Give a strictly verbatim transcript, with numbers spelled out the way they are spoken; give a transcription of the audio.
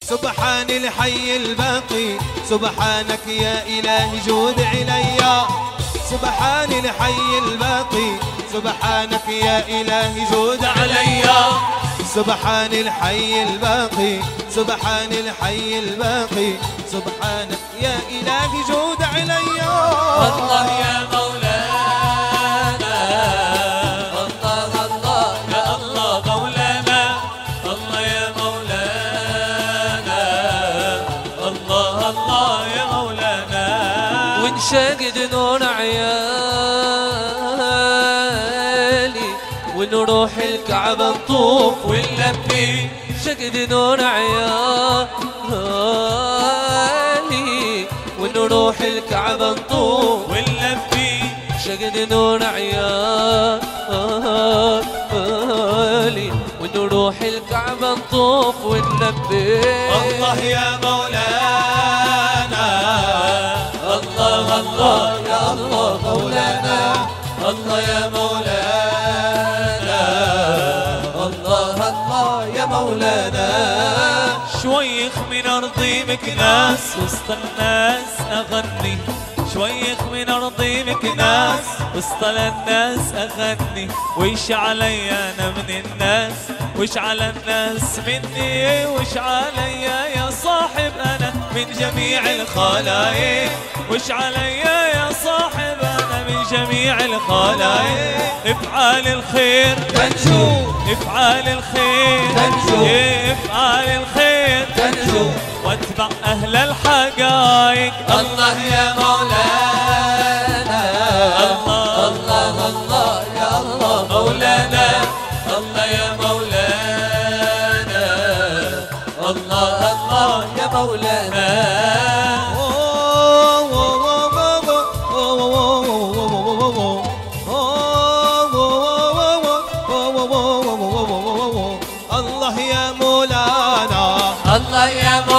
سبحان الحي الباقي سبحانك يا إلهي جود عليا. سبحان الحي الباقي سبحانك يا إلهي جود عليا. سبحان الحي الباقي سبحان الحي الباقي سبحانك يا إلهي جود عليا. الله يا مولانا الله الله يا الله مولانا الله يا مولانا الله الله يا مولانا. وانشقد نور عيالي ونروح الكعبة نطوف ونلبي. شقد نور عيالي ونروح الكعبة نطوف ونلبي. شقد نور عيالي ونروح الكعبة نطوف ونلبي. الله يا مولانا الله الله يا الله مولانا الله يا مولانا الله الله يا مولانا. شويخ من أرضي مكناس وسط الناس أغني. شويخ من أرضي مكناس وسط الناس أغني. ويش علي أنا من الناس وش على الناس مني وش علي يا صاحب أنا من جميع الخلايق. وش علي يا صاحب أنا من جميع الخلايق. افعل الخير تنجو افعل الخير تنجو افعل الخير تنجو واتبع أهل الحقائق. الله يا مولانا الله الله الله يا الله مولانا الله يا مولانا الله الله يا مولانا. الله يا مولانا الله يا مولانا